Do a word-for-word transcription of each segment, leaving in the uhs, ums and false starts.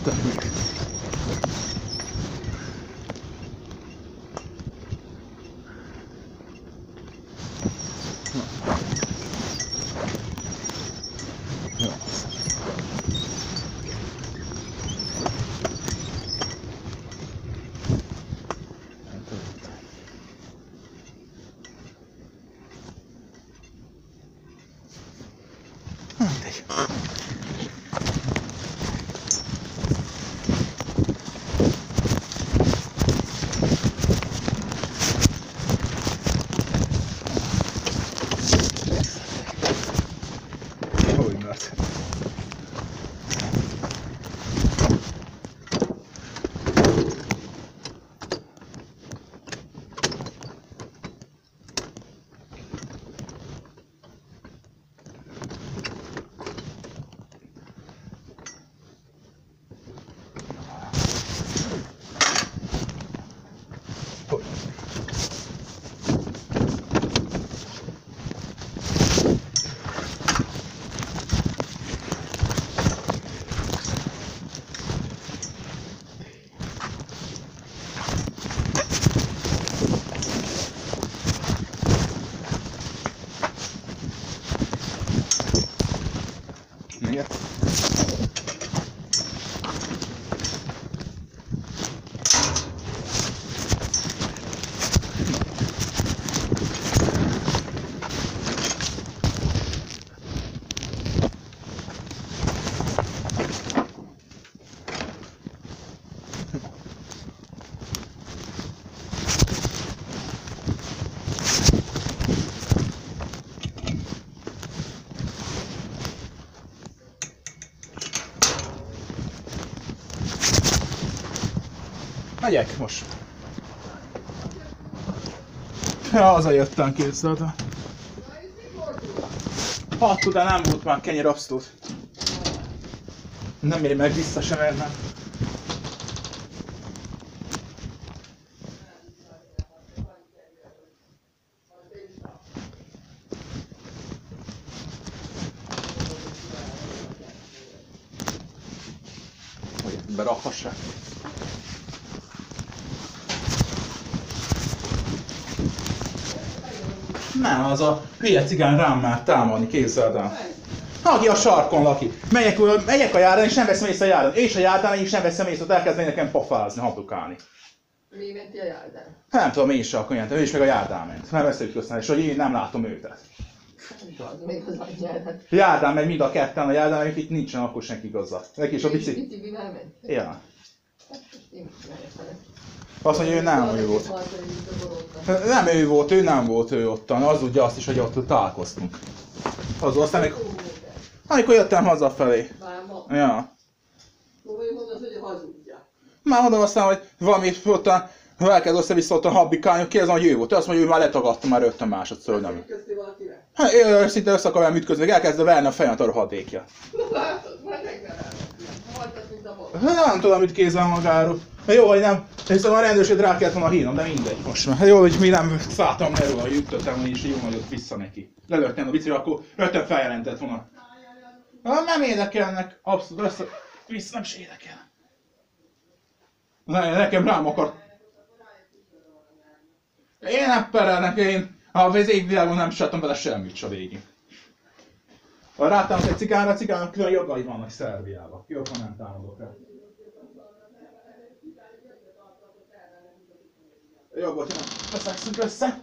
tök meg. Jó. Mindegy. Hogy mert. Miért? Megyek most. Ja, hazajöttem, képzeltem. Hat után nem volt már kenyér abszolút. Nem éri meg vissza sem ennem. Hogy berakhassák. Nem, az a hülye cigány rám már támadni, képzeld el. Aki a sarkon lakik. Megyek, megyek a járdán és nem veszem észre a járdán. És a járdán is nem veszem észre, hogy elkezd nekem pofázni, habdukálni. Mi menti a járdán? Nem tudom, én is sarkon jentem, ő is meg a járdán ment. Nem összeütköztem, és hogy én nem látom őket. Az még az a járdán. Járdán megy mind a ketten a járdán, mert itt nincsen akkor senki igazza. Neki is a bicikli. Biciklivel ment? Ja. Én is mehettem. Azt mondja, ő nem ő volt. Nem ő volt, ő nem volt ő ottan. Az ugye azt is, hogy ott találkoztunk. Az aztán még... Amikor jöttem hazafelé. Már ma? Ja. Próbálj mondani, hogy hazudja. Már mondom aztán, hogy valami ottan, ha elkezd össze-vissza ottan habbikálni, kérdezem, hogy ő volt. Ő azt mondja, hogy ő már letagadta már rögtön másodszor, hogy nem. Ütköztél valakivel? Hát ő szinte össze akar velem ütközni, elkezdve verni a fejemet a rohadékja. Na látod, majd megverelnek. Hagytad, mint a bal. Hát nem tudom, mit kézzel magáról. Jó, hogy nem, hiszen a rendőrség rá kellett volna hívnom, de mindegy most már. Hát jó, hogy mi nem szálltam le róla, hogy ütöttem, és jó nagyot vissza neki. Lelőttem a bicikli, akkor rögtön feljelentett volna. Ha nem érdekelnek, abszolút össze, vissza nem is érdekel. Ne, nekem rám akar. Én nem perelnek, én a égvilágon nem csináltam vele semmit se végig. Ha rátámadok egy cigányra, a cigánynak külön jogai vannak Szerbiában. Jobban nem támadok el. Jó volt, hogy beszélszünk össze.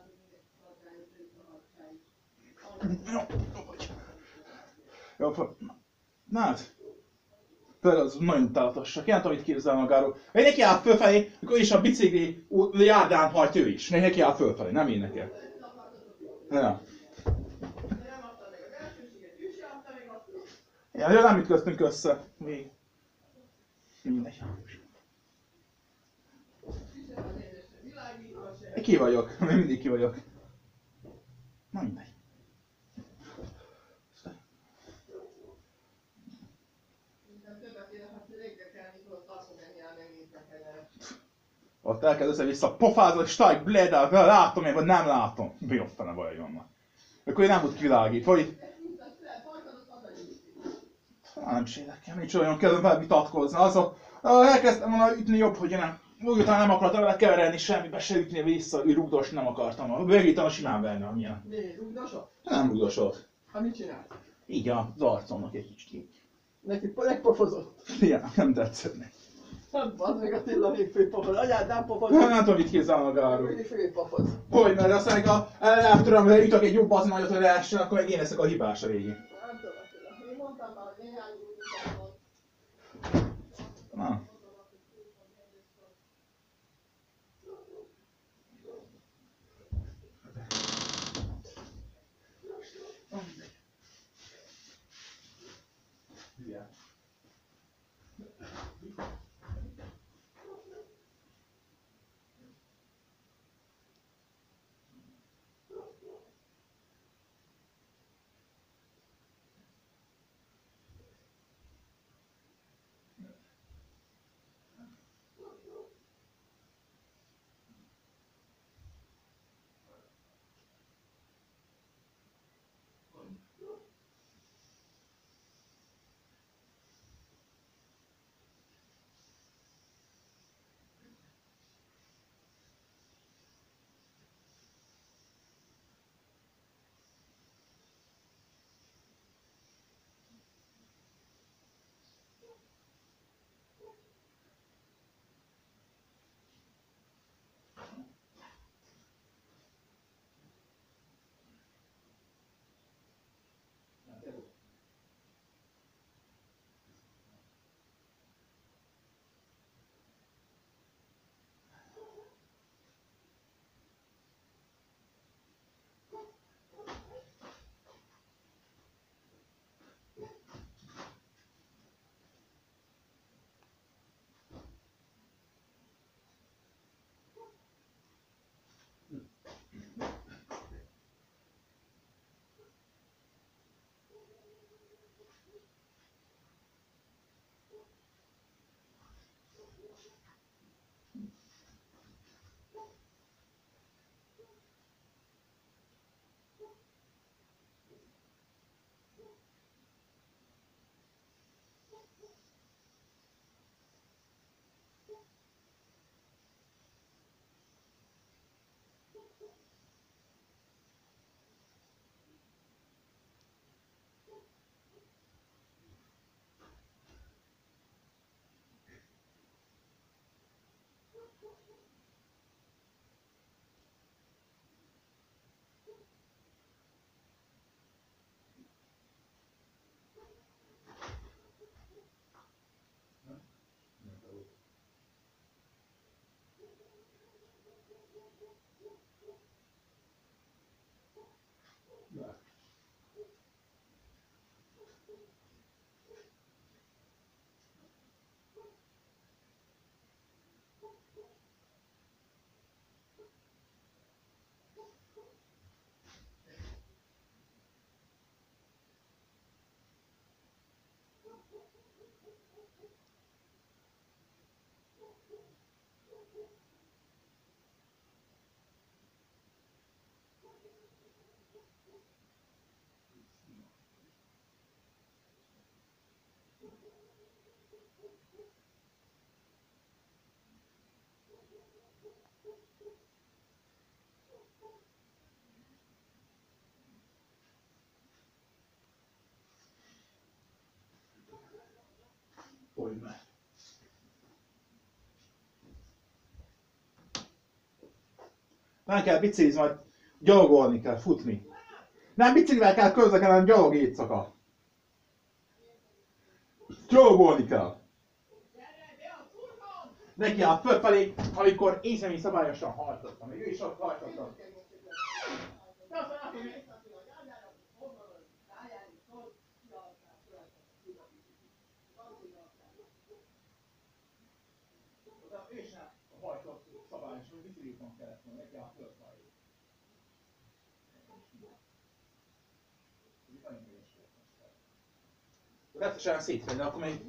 Jó, jó vagy. Jó, na hát. Például az nagyon utálatosak. Én nem tudom, mit képzel magáról. Én neki áll fölfelé, akkor is a bicikli járdán hajt ő is. Neki áll fölfelé, nem én nekem. Ja. Ja, nem ütköztünk össze. Még. Mindegy. Ki vagyok? Még mindig ki vagyok. Na mindegy. Ott elkezd össze-vissza pofázni, stájk, blédál, látom én, vagy nem látom. Mi ott fene baj vannak. Akkor én nem tud kivilágít, vagy... Már nem is érdekel, nincs olyan kedvem vele vitatkozni. Azok, elkezdtem volna ütni jobb, hogy nem. Úgy utána nem akartam vele keverelni semmibe, se ütni vissza, ő rugdos nem akartam. Végítem a simán verni, amilyen. Mi? Rugdosok? Nem rugdosott. Hát mit csinált? Így az arcomnak egy kicsit így. Neki megpofozott. Igen, nem tetszett neki. Hát bazd meg, Attila még főpofoz. Anyád nem pofozott. Nem tudom, mit képzel magáról. Mindig főpofoz. Hogy, mert aztán, ha el tudom, hogy ütök egy jobb az nagyot, hogy lehessen, akkor meg én leszek a hibás a régi. Nem tudom, Attila. Én mondtam már, hogy néhány rugdosok volt. Na. Yeah. Hogy meg. Nem kell biciklizni, majd gyalogolni kell, futni. Nem biciklivel kell közlekedni, hanem gyalog éjszaka. Gyalogolni kell. Neki áll fölfelé, amikor én személy szabályosan hajtottam. Ő is ott hajtottam. És nem hajtott szabályosan, bicikliton kellett volna, neki áll fölfelé. Retesen szétvenni, akkor még...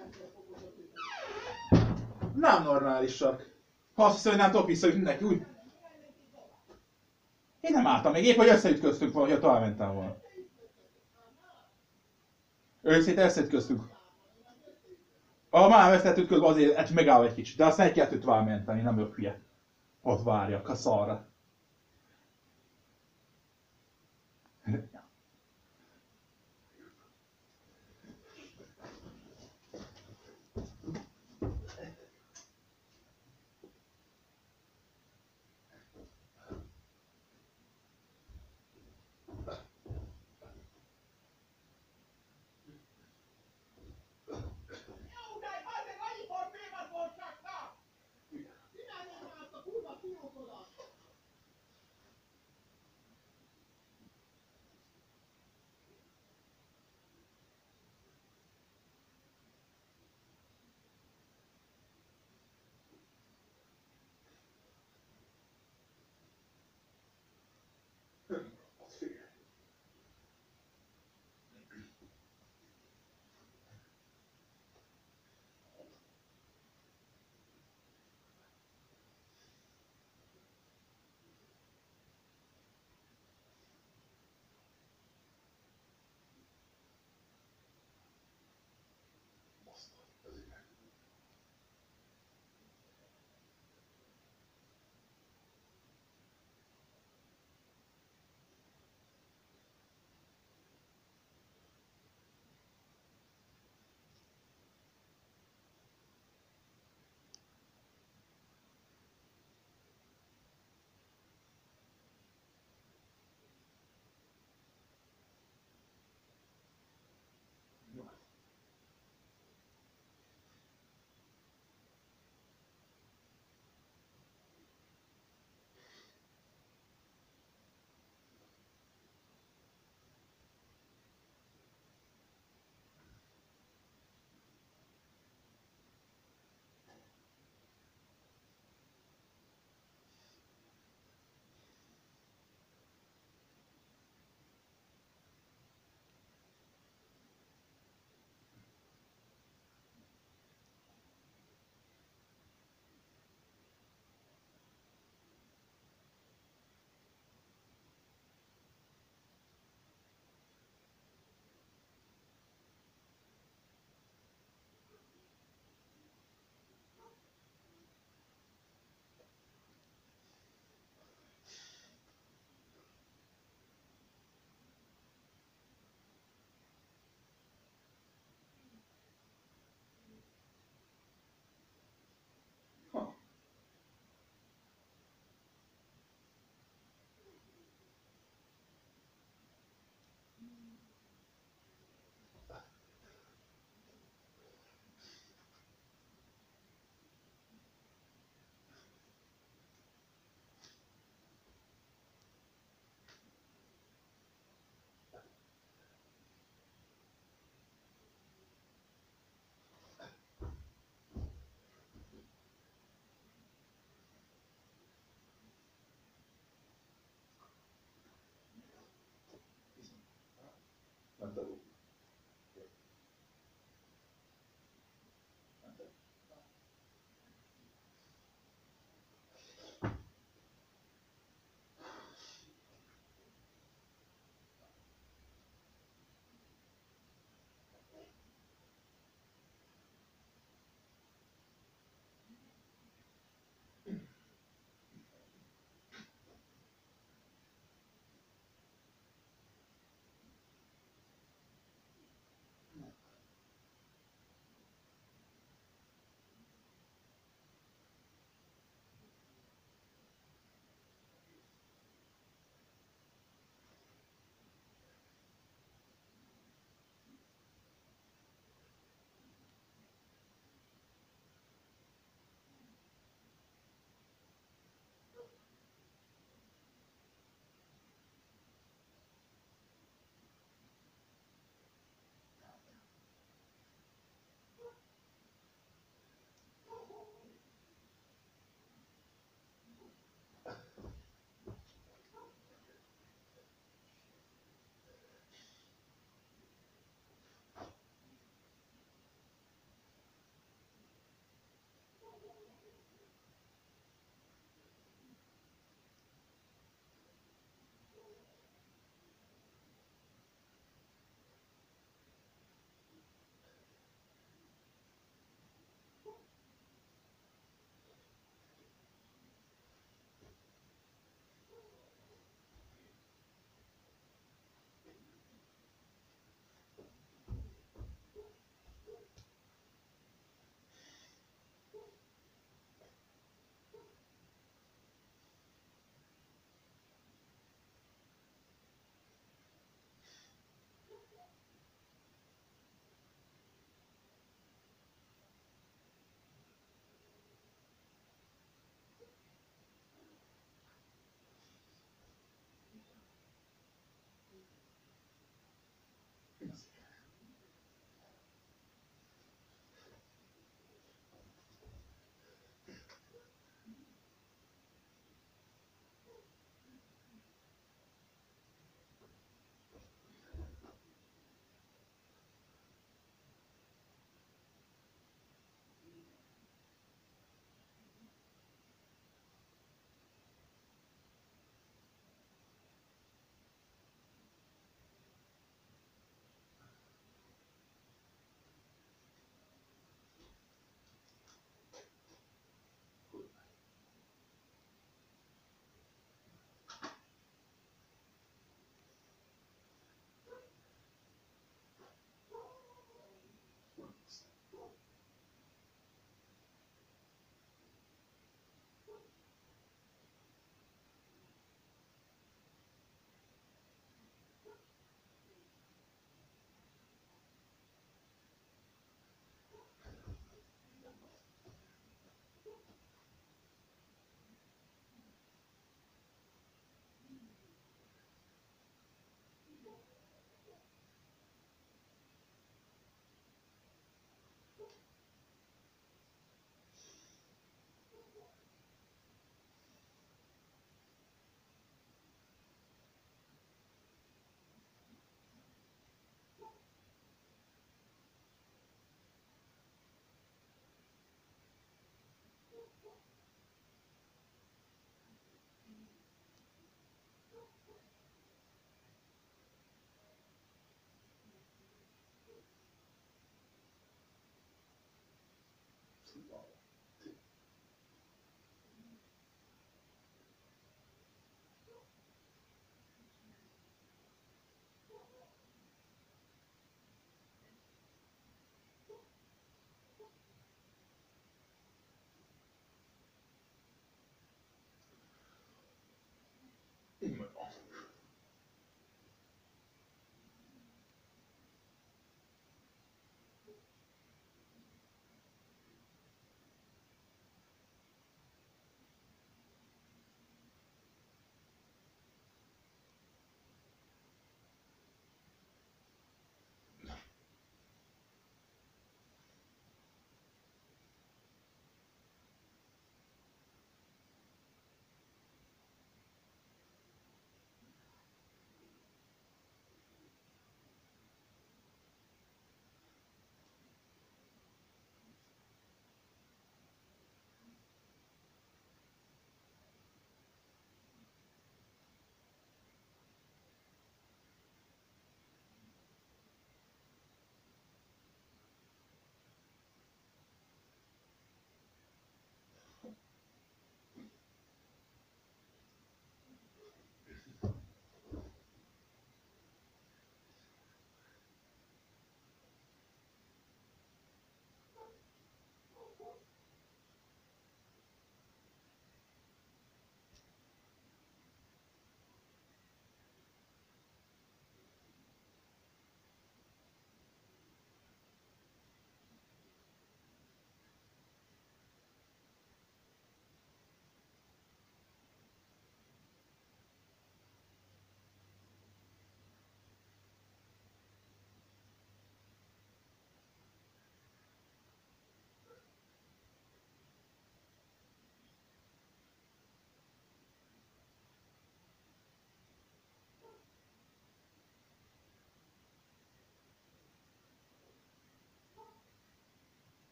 Nem normálisak. Ha azt hiszem, hogy nem tudok visszaütni neki, úgy... Én nem álltam még, épp hogy összeütköztünk volna, hogyha tovább mentem volna. Ő széteszed köztük. A már vesztettük közben azért hát megáll egy kicsit, de azt egy kettőt tovább menteni, nem ők hülye. Ott várjak a szarra.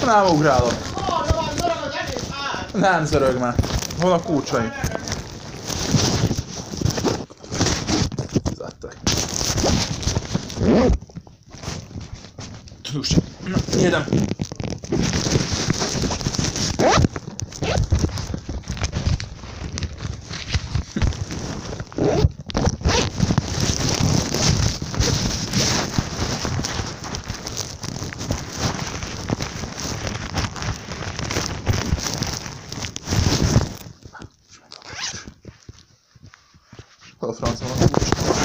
Nem ugrálok. Arra van, zörög az egész ház! Nem zörög már. Hol a kulcsaim? Fizettek. Tudós. Na, nyíldem. A francia van a kulcs.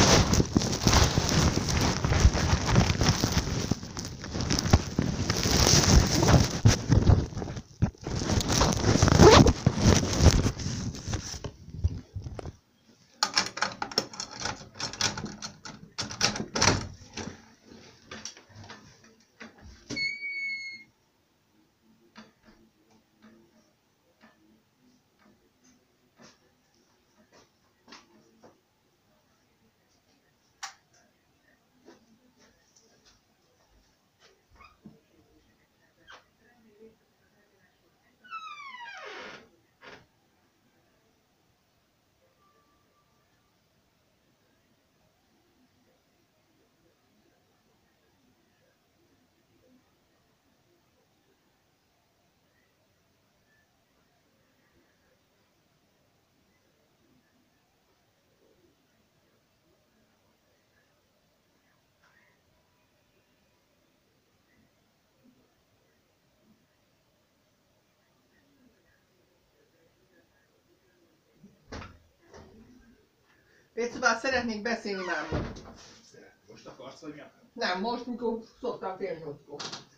Pécsi bár szeretnék beszélni már. Most akarsz, vagy mi? Nem, most mikor szoktam fél nyolckor.